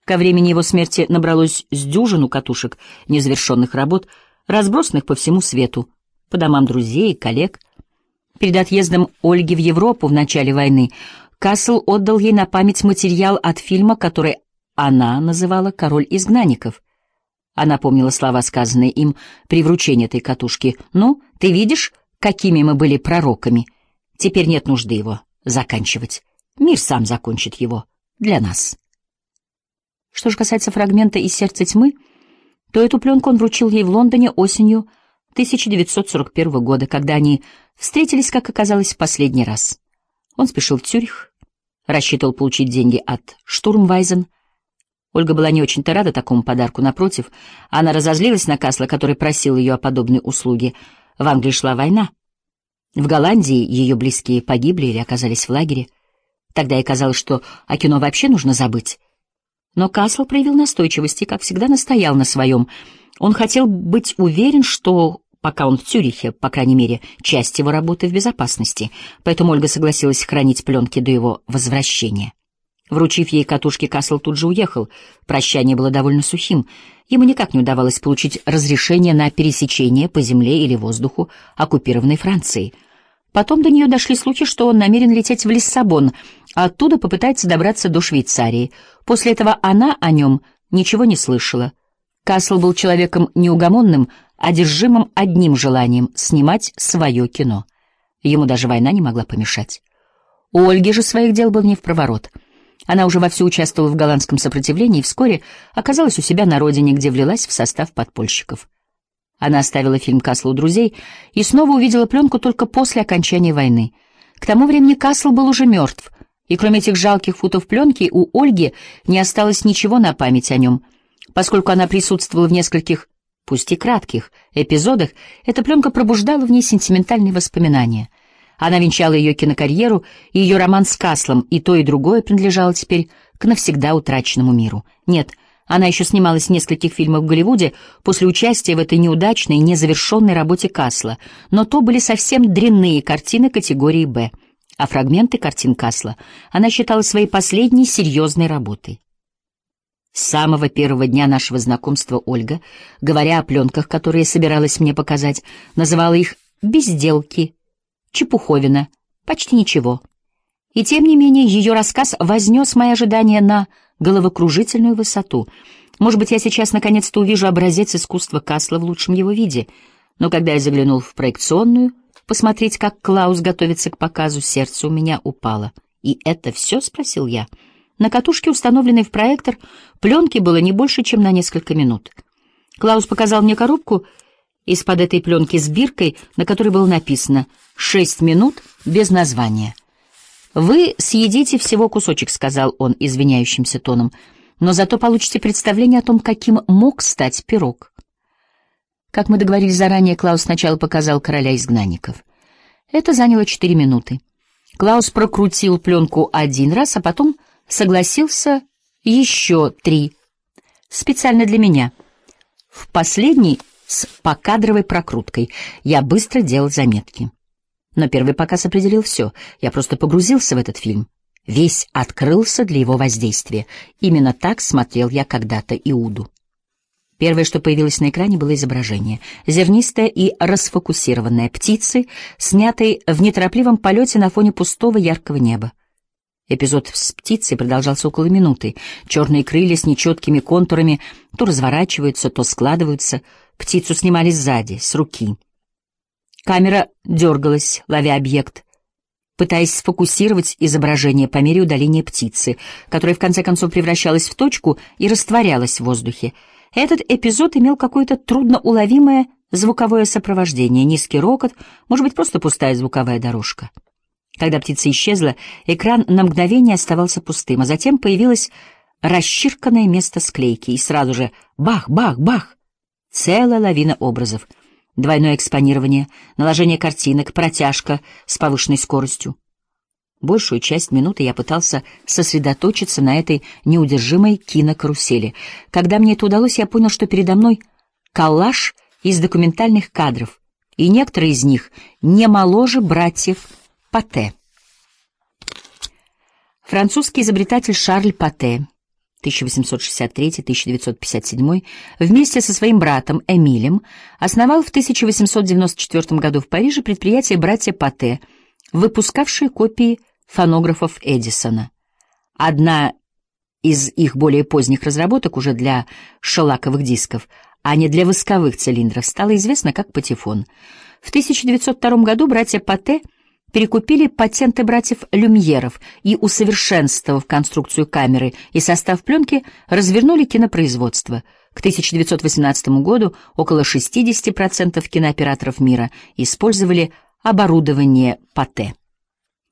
Ко времени его смерти набралось с дюжину катушек незавершенных работ, разбросанных по всему свету, по домам друзей и коллег. Перед отъездом Ольги в Европу в начале войны Кассел отдал ей на память материал от фильма, который она называла «Король изгнанников». Она помнила слова, сказанные им при вручении этой катушки. «Ну, ты видишь, какими мы были пророками? Теперь нет нужды его заканчивать. Мир сам закончит его для нас». Что же касается фрагмента из «Сердца тьмы», то эту пленку он вручил ей в Лондоне осенью 1941 года, когда они встретились, как оказалось, в последний раз. Он спешил в Цюрих, рассчитывал получить деньги от Штурмвайзен. Ольга была не очень-то рада такому подарку, напротив. Она разозлилась на Кассела, который просил ее о подобной услуге. В Англии шла война. В Голландии ее близкие погибли или оказались в лагере. Тогда ей казалось, что о кино вообще нужно забыть. Но Кассел проявил настойчивость и, как всегда, настоял на своем. Он хотел быть уверен, что, пока он в Цюрихе, по крайней мере, часть его работы в безопасности, поэтому Ольга согласилась хранить пленки до его возвращения. Вручив ей катушки, Кассел тут же уехал. Прощание было довольно сухим. Ему никак не удавалось получить разрешение на пересечение по земле или воздуху оккупированной Франции. Потом до нее дошли слухи, что он намерен лететь в Лиссабон, а оттуда попытается добраться до Швейцарии. После этого она о нем ничего не слышала. Кассел был человеком неугомонным, одержимым одним желанием — снимать свое кино. Ему даже война не могла помешать. У Ольги же своих дел был не впроворот. Она уже вовсю участвовала в голландском сопротивлении и вскоре оказалась у себя на родине, где влилась в состав подпольщиков. Она оставила фильм Кассела у друзей и снова увидела пленку только после окончания войны. К тому времени Кассел был уже мертв, и кроме этих жалких футов пленки у Ольги не осталось ничего на память о нем. Поскольку она присутствовала в нескольких, пусть и кратких, эпизодах, эта пленка пробуждала в ней сентиментальные воспоминания. Она венчала ее кинокарьеру и ее роман с Касслом, и то, и другое принадлежало теперь к навсегда утраченному миру. Нет, она еще снималась в нескольких фильмах в Голливуде после участия в этой неудачной, незавершенной работе Кассела, но то были совсем дрянные картины категории «Б», а фрагменты картин Кассела она считала своей последней серьезной работой. С самого первого дня нашего знакомства Ольга, говоря о пленках, которые собиралась мне показать, называла их «безделки», «чепуховина», «почти ничего». И тем не менее ее рассказ вознес мои ожидания на головокружительную высоту. Может быть, я сейчас наконец-то увижу образец искусства Кассела в лучшем его виде, но когда я заглянул в проекционную, посмотреть, как Клаус готовится к показу, сердце у меня упало. «И это все?» — спросил я. На катушке, установленной в проектор, пленки было не больше, чем на несколько минут. Клаус показал мне коробку из-под этой пленки с биркой, на которой было написано «6 минут без названия». «Вы съедите всего кусочек», — сказал он извиняющимся тоном, «но зато получите представление о том, каким мог стать пирог». Как мы договорились заранее, Клаус сначала показал «Короля изгнанников». Это заняло 4 минуты. Клаус прокрутил пленку 1 раз, а потом согласился еще 3, специально для меня. В последний с покадровой прокруткой. Я быстро делал заметки. Но первый показ определил все. Я просто погрузился в этот фильм. Весь открылся для его воздействия. Именно так смотрел я когда-то Иуду. Первое, что появилось на экране, было изображение. Зернистое и расфокусированное. Птицы, снятые в неторопливом полете на фоне пустого яркого неба. Эпизод с птицей продолжался около минуты. Черные крылья с нечеткими контурами то разворачиваются, то складываются. Птицу снимали сзади, с руки. Камера дергалась, ловя объект, пытаясь сфокусировать изображение по мере удаления птицы, которая в конце концов превращалась в точку и растворялась в воздухе. Этот эпизод имел какое-то трудноуловимое звуковое сопровождение, низкий рокот, может быть, просто пустая звуковая дорожка. Когда птица исчезла, экран на мгновение оставался пустым, а затем появилось расчирканное место склейки, и сразу же бах-бах-бах! Целая лавина образов. Двойное экспонирование, наложение картинок, протяжка с повышенной скоростью. Большую часть минуты я пытался сосредоточиться на этой неудержимой кинокарусели. Когда мне это удалось, я понял, что передо мной коллаж из документальных кадров, и некоторые из них не моложе братьев Пате. Французский изобретатель Шарль Пате 1863-1957, вместе со своим братом Эмилем основал в 1894 году в Париже предприятие «Братья Патте», выпускавшие копии фонографов Эдисона. Одна из их более поздних разработок уже для шелаковых дисков, а не для восковых цилиндров, стала известна как патефон. В 1902 году братья Патте перекупили патенты братьев Люмьеров и, усовершенствовав конструкцию камеры и состав пленки, развернули кинопроизводство. К 1918 году около 60% кинооператоров мира использовали оборудование Патте.